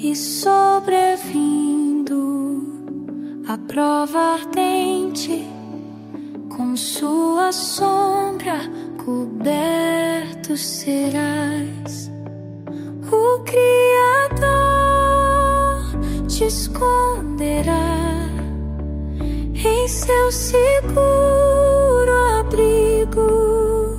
e sobrevindo a prova ardente, com sua sombra coberto serás. O Criador te esconderá em seu seguro abrigo.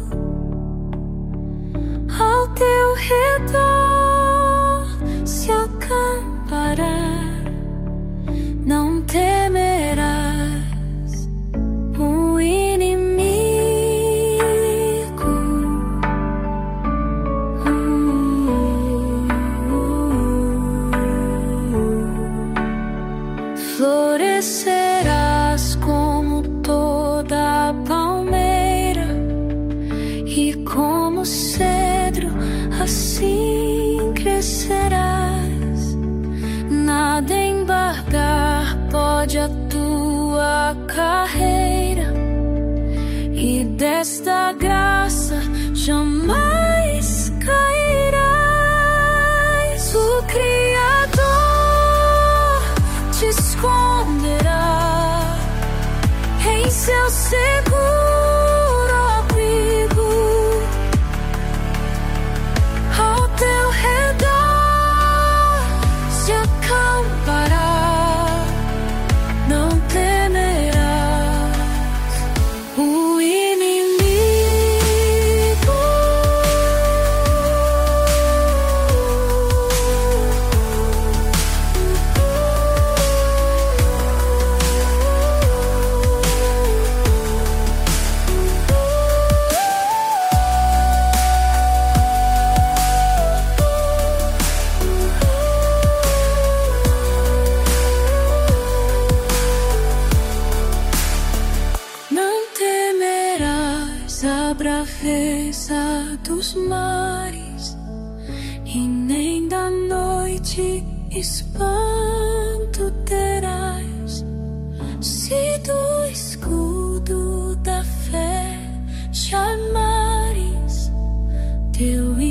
Ao teu redor se acampará, não temerás o inimigo. Florescerás como toda a palmeira, e como cedro assim crescerás. Nada embargar pode a tua carreira, e desta graça jamais cairás. O Criador te esconderá em seu seguro abrigo. Ao teu redor se acampará, não temerás o inimigo. Não temerás a braveza dos mares, e nem da noite espanto terás. Se do escudo da fé chamares, teu